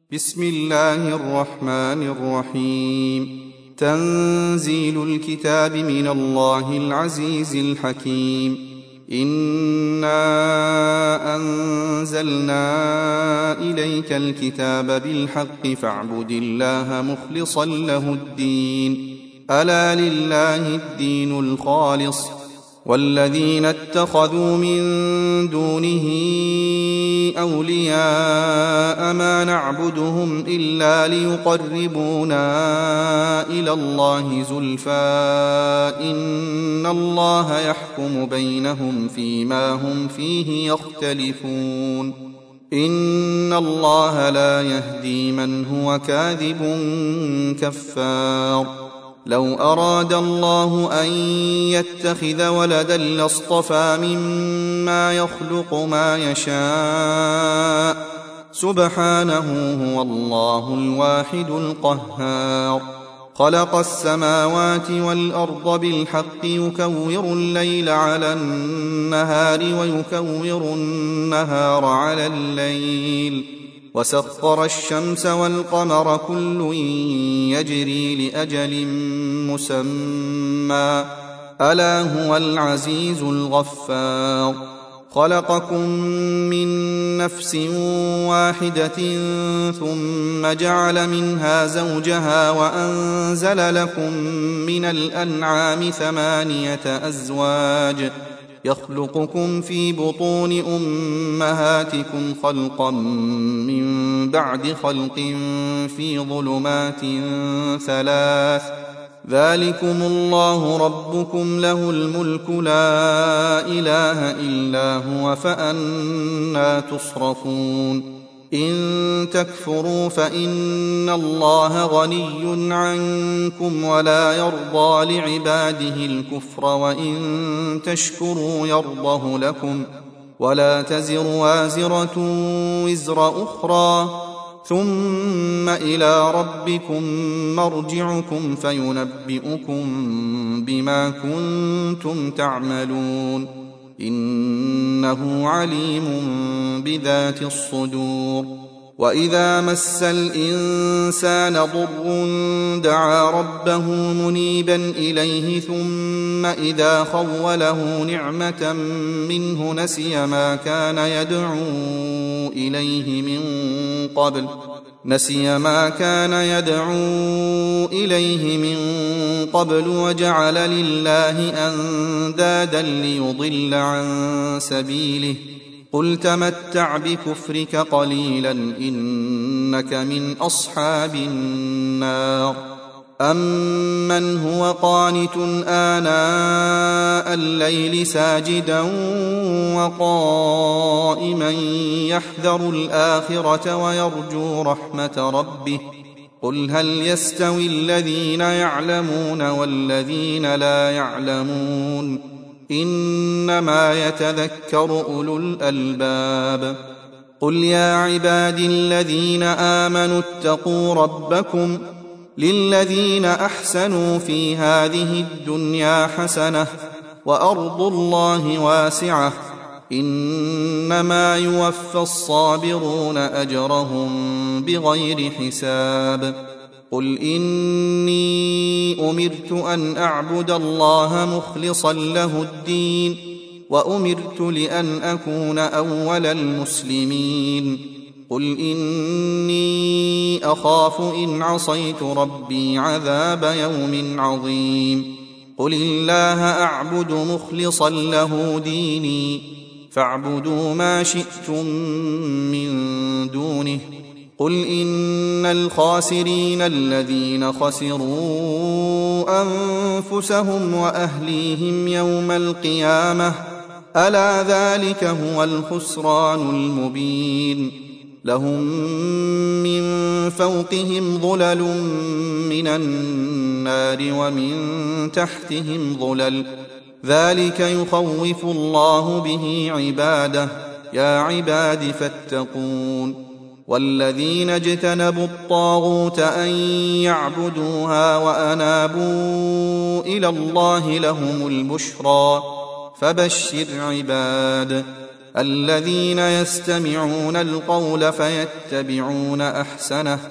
بسم الله الرحمن الرحيم. تنزيل الكتاب من الله العزيز الحكيم. إنا أنزلنا إليك الكتاب بالحق فاعبد الله مخلصا له الدين. ألا لله الدين الخالص والذين اتخذوا من دونه أولياء ما نعبدهم إلا ليقربونا إلى الله زلفى إن الله يحكم بينهم فيما هم فيه يختلفون. إن الله لا يهدي من هو كاذب كفار. لو أراد الله أن يتخذ ولدا لاصطفى مما يخلق ما يشاء سبحانه هو الله الواحد القهار. خلق السماوات والأرض بالحق يكور الليل على النهار ويكور النهار على الليل وسخر الشمس والقمر كل يجري لأجل مسمى ألا هو العزيز الغفار. خلقكم من نفس واحدة ثم جعل منها زوجها وأنزل لكم من الأنعام 8 أزواج يخلقكم في بطون أمهاتكم خلقا من بعد خلق في ظلمات 3 ذلكم الله ربكم له الملك لا إله إلا هو فأنى تصرفون. إن تكفروا فإن الله غني عنكم ولا يرضى لعباده الكفر وإن تشكروا يرضه لكم ولا تزر وازرة وزر أخرى ثم إلى ربكم مرجعكم فينبئكم بما كنتم تعملون إنه عليم بذات الصدور. وإذا مس الإنسان ضر دعا ربه منيبا إليه ثم إذا خوله نعمة منه نسي ما كان يدعو إليه من قبل وجعل لله أندادا ليضل عن سبيله قل تمتع بكفرك قليلا إنك من أصحاب النار. أمن هو قانت آناء الليل ساجدا وقائما يحذر الآخرة ويرجو رحمة ربه قل هل يستوي الذين يعلمون والذين لا يعلمون إنما يتذكر أولو الألباب. قل يا عبادي الذين آمنوا اتقوا ربكم للذين أحسنوا في هذه الدنيا حسنة وأرض الله واسعة إنما يوفى الصابرون أجرهم بغير حساب. قل إني أمرت أن أعبد الله مخلصا له الدين وأمرت لأن أكون أول المسلمين. قل إني أخاف إن عصيت ربي عذاب يوم عظيم. قل الله أعبد مخلصا له ديني فاعبدوا ما شئتم من دونه. قل إن الخاسرين الذين خسروا أنفسهم وأهليهم يوم القيامة ألا ذلك هو الخسران المبين. لهم من فوقهم ظلل من النار ومن تحتهم ظلل ذلك يخوف الله به عباده يا عباد فاتقون. والذين اجتنبوا الطاغوت أن يعبدوها وأنابوا إلى الله لهم البشرى فبشر عباد. الذين يستمعون القول فيتبعون أحسنه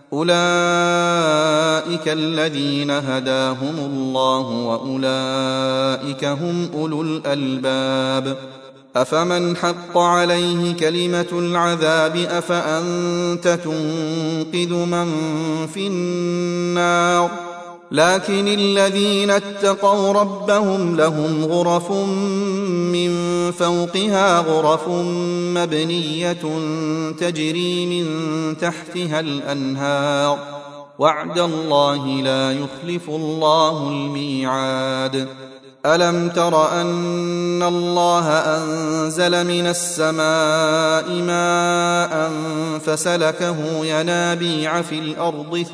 أولئك الذين هداهم الله وأولئك هم أولو الألباب أفمن حق عليه كلمة العذاب أفأنت تنقذ من في النار لكن الذين اتقوا ربهم لهم غرف من فوقها غرف مبنية تجري من تحتها الأنهار وعد الله لا يخلف الله الميعاد ألم تر أن الله أنزل من السماء ماء فسلكه ينابيع في الأرض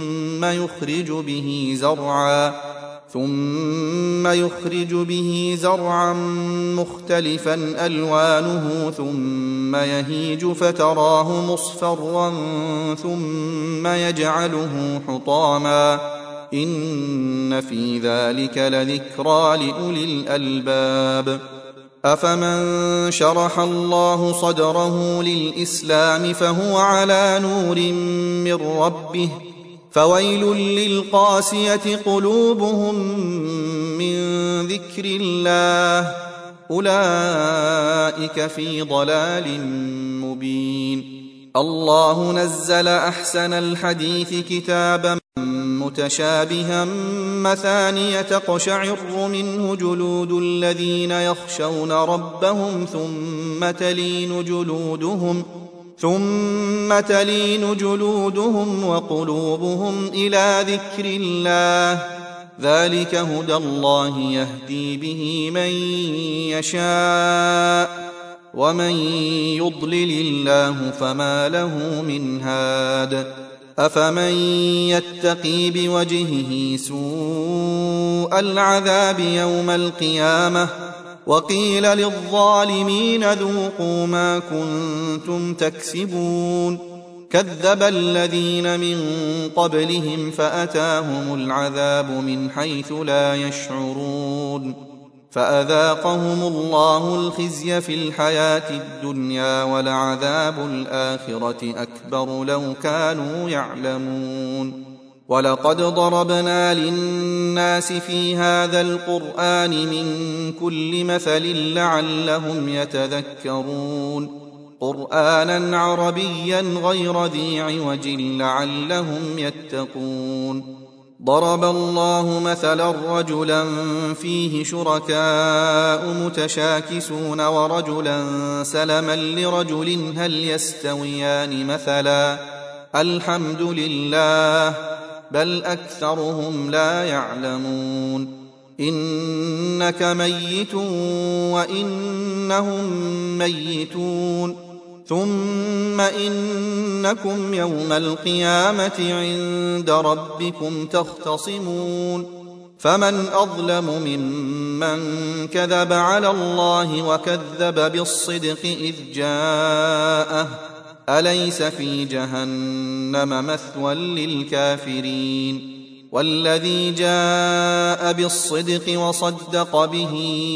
ثم يخرج به زرعا مختلفا ألوانه ثم يهيج فتراه مصفرا ثم يجعله حطاما إن في ذلك لذكرى لأولي الألباب أفمن شرح الله صدره للإسلام فهو على نور من ربه فويل للقاسية قلوبهم من ذكر الله أولئك في ضلال مبين الله نزل أحسن الحديث كتابا متشابها مثانية تقشعر منه جلود الذين يخشون ربهم ثم تلين جلودهم وقلوبهم إلى ذكر الله ذلك هدى الله يهدي به من يشاء ومن يضلل الله فما له من هاد أفمن يتقي بوجهه سوء العذاب يوم القيامة وقيل للظالمين ذوقوا ما كنتم تكسبون كذب الذين من قبلهم فأتاهم العذاب من حيث لا يشعرون فأذاقهم الله الخزي في الحياة الدنيا ولعذاب الآخرة أكبر لو كانوا يعلمون ولقد ضربنا للناس في هذا القرآن من كل مثل لعلهم يتذكرون قرآنا عربيا غير ذي عوج لعلهم يتقون ضرب الله مثلا رجلا فيه شركاء متشاكسون ورجلا سلما لرجل هل يستويان مثلا الحمد لله بل أكثرهم لا يعلمون إنك ميت وإنهم ميتون ثم إنكم يوم القيامة عند ربكم تختصمون فمن أظلم ممن كذب على الله وكذب بالصدق إذ جاءه أليس في جهنم مثوى للكافرين والذي جاء بالصدق وصدق به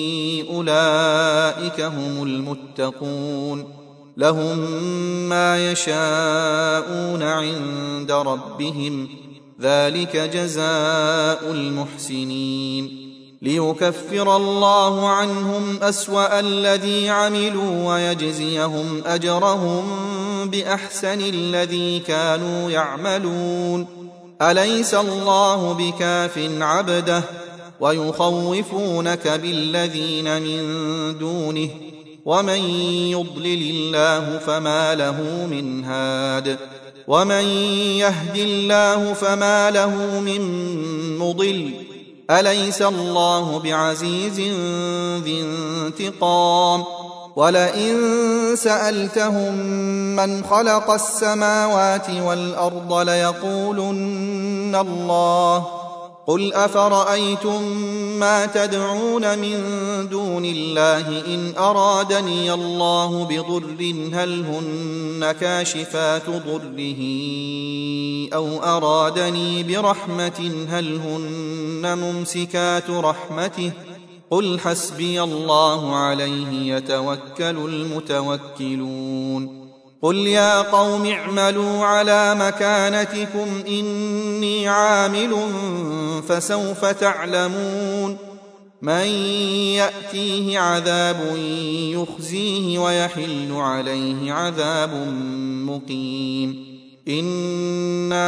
أولئك هم المتقون لهم ما يشاءون عند ربهم ذلك جزاء المحسنين ليكفر الله عنهم أسوأ الذي عملوا ويجزيهم أجرهم بأحسن الذي كانوا يعملون أليس الله بكاف عبده ويخوفونك بالذين من دونه ومن يضلل الله فما له من هاد ومن يهد الله فما له من مضل أليس الله بعزيز ذي انتقام ولئن سألتهم من خلق السماوات والأرض ليقولن الله قل أفرأيتم ما تدعون من دون الله إن أرادني الله بضر هل هن كاشفات ضره أو أرادني برحمة هل هن ممسكات رحمته قل حسبي الله عليه يتوكل المتوكلون قل يا قوم اعملوا على مكانتكم إني عامل فسوف تعلمون من يأتيه عذاب يخزيه ويحل عليه عذاب مقيم إنا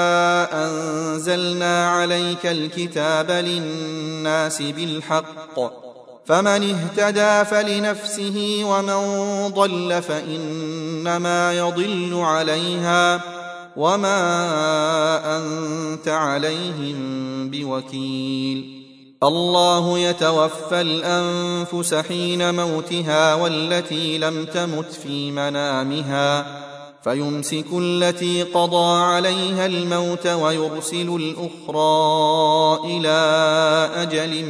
أنزلنا عليك الكتاب للناس بالحق فمن اهتدى فلنفسه ومن ضل فإنما يضل عليها وما أنت عليهم بوكيل الله يتوفى الأنفس حين موتها والتي لم تمت في منامها فيمسك التي قضى عليها الموت ويرسل الأخرى إلى أجل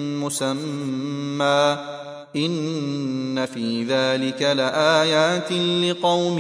مسمى إن في ذلك لآيات لقوم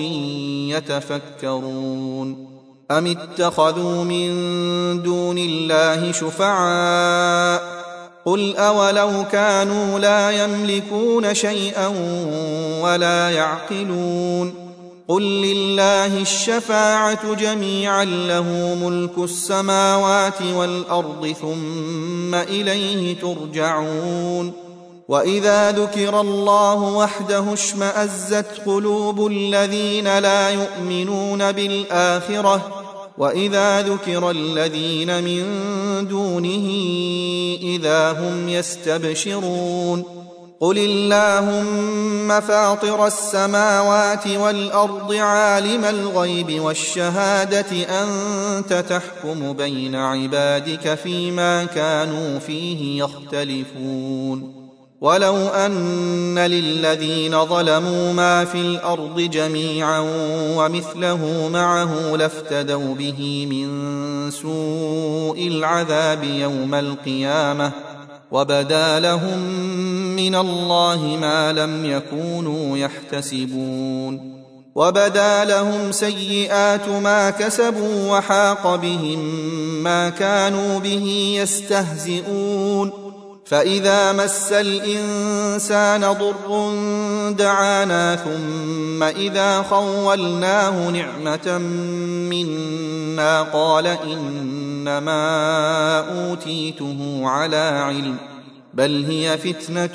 يتفكرون أم اتخذوا من دون الله شفعاء قل أولو كانوا لا يملكون شيئا ولا يعقلون قل لله الشفاعة جميعا له ملك السماوات والأرض ثم إليه ترجعون وإذا ذكر الله وحده اشمأزت قلوب الذين لا يؤمنون بالآخرة وإذا ذكر الذين من دونه إذا هم يستبشرون قل اللهم فاطر السماوات والأرض عالم الغيب والشهادة أنت تحكم بين عبادك فيما كانوا فيه يختلفون ولو أن للذين ظلموا ما في الأرض جميعا ومثله معه لافتدوا به من سوء العذاب يوم القيامة وبدا لهم من الله ما لم يكونوا يحتسبون وبدا لهم سيئات ما كسبوا وحاق بهم ما كانوا به يستهزئون فإذا مس الإنسان ضر دعانا ثم إذا خولناه نعمة منا قال إنما أوتيته على علم بل هي فتنة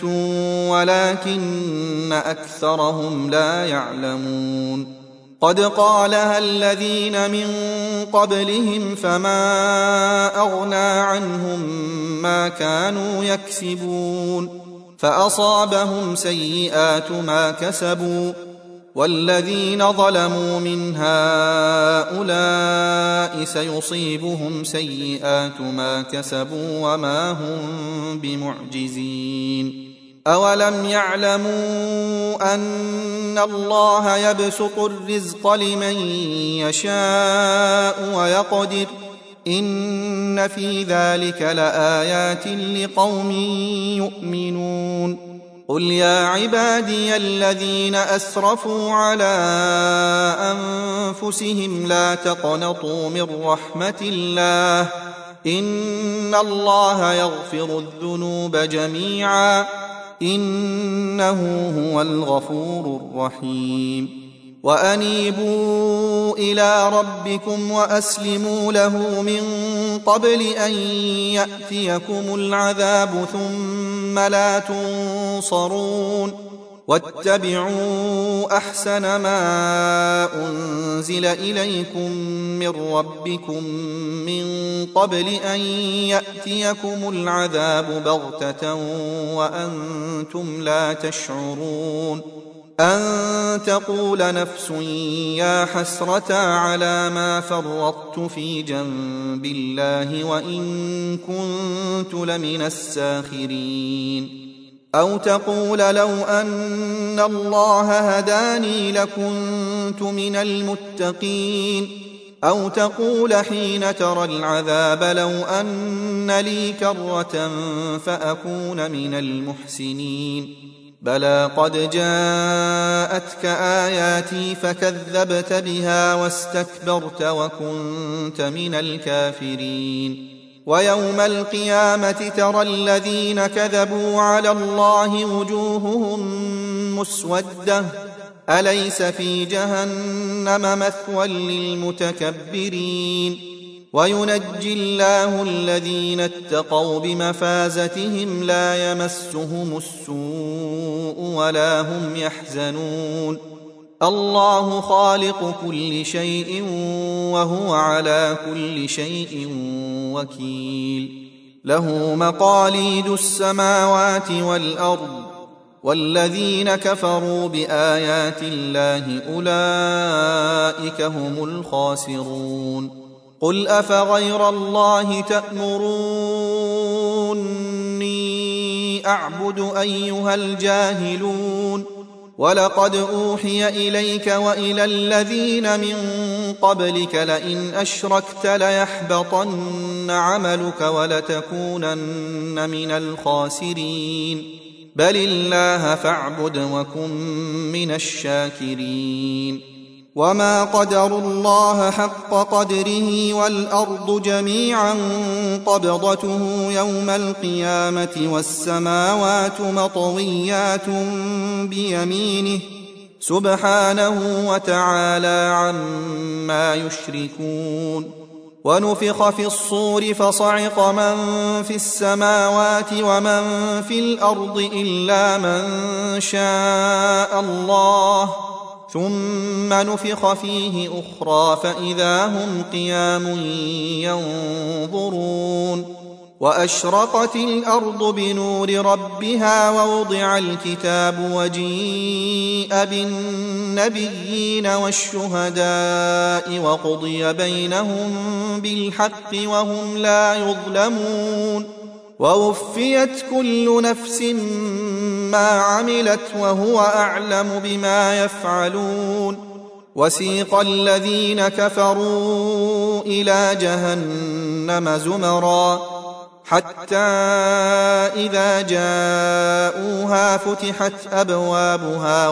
ولكن أكثرهم لا يعلمون قد قالها الذين من قبلهم فما أغنى عنهم ما كانوا يكسبون فأصابهم سيئات ما كسبوا والذين ظلموا من هؤلاء سيصيبهم سيئات ما كسبوا وما هم بمعجزين أولم يعلموا أن الله يبسط الرزق لمن يشاء ويقدر إن في ذلك لآيات لقوم يؤمنون قل يا عبادي الذين أسرفوا على أنفسهم لا تقنطوا من رحمة الله إن الله يغفر الذنوب جميعا إنه هو الغفور الرحيم وأنيبوا إلى ربكم وأسلموا له من قبل أن يأتيكم العذاب ثم لا تنصرون واتبعوا أحسن ما أنزل إليكم من ربكم من قبل أن يأتيكم العذاب بغتة وأنتم لا تشعرون أن تقول نفس يا حسرة على ما فرطت في جنب الله وإن كنت لمن الساخرين أو تقول لو أن الله هداني لكنت من المتقين أو تقول حين ترى العذاب لو أن لي كرة فأكون من المحسنين بلى قد جاءتك آياتي فكذبت بها واستكبرت وكنت من الكافرين ويوم القيامة ترى الذين كذبوا على الله وجوههم مسودة أليس في جهنم مثوى للمتكبرين وينجي الله الذين اتقوا بمفازتهم لا يمسهم السوء ولا هم يحزنون الله خالق كل شيء وهو على كل شيء وكيل له مقاليد السماوات والأرض والذين كفروا بآيات الله أولئك هم الخاسرون قل أفغير الله تأمروني أعبد أيها الجاهلون ولقد أوحي إليك وإلى الذين من قبلك لئن أشركت ليحبطن عملك ولتكونن من الخاسرين بل الله فاعبد وكن من الشاكرين وما قدروا الله حق قدره والأرض جميعا قبضته يوم القيامة والسماوات مطويات بيمينه سبحانه وتعالى عما يشركون ونفخ في الصور فصعق من في السماوات ومن في الأرض إلا من شاء الله ثم نفخ فيه أخرى فإذا هم قيام ينظرون وأشرقت الأرض بنور ربها ووضع الكتاب وجيء بالنبيين والشهداء وقضي بينهم بالحق وهم لا يظلمون ووفيت كل نفس ما عملت وهو أعلم بما يفعلون وسيق الذين كفروا إلى جهنم زمرا حتى إذا جاءوها فتحت أبوابها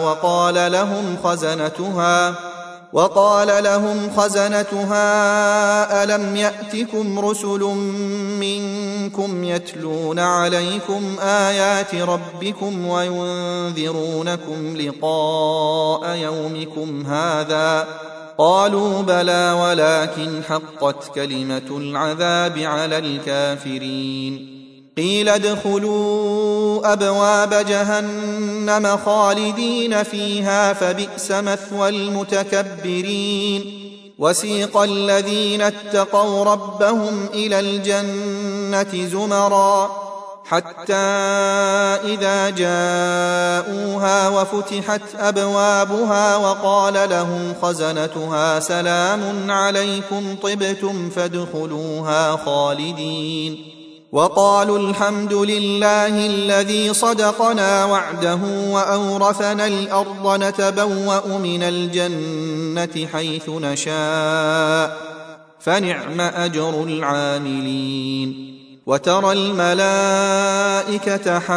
وقال لهم خزنتها ألم يأتكم رسل منكم يتلون عليكم آيات ربكم وينذرونكم لقاء يومكم هذا قالوا بلى ولكن حقت كلمة العذاب على الكافرين قيل ادخلوا أبواب جهنم خالدين فيها فبئس مثوى المتكبرين وسيق الذين اتقوا ربهم إلى الجنة زمرا حتى إذا جاءوها وفتحت أبوابها وقال لهم خزنتها سلام عليكم طبتم فادخلوها خالدين وقالوا الحمد لله الذي صدقنا وعده وأورثنا الأرض نتبوأ من الجنة حيث نشاء فنعم أجر العاملين وترى الملائكة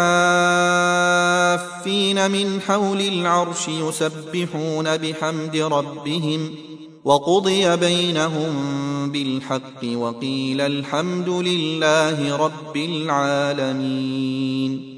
حافين من حول العرش يسبحون بحمد ربهم وقضي بينهم بالحق وقيل الحمد لله رب العالمين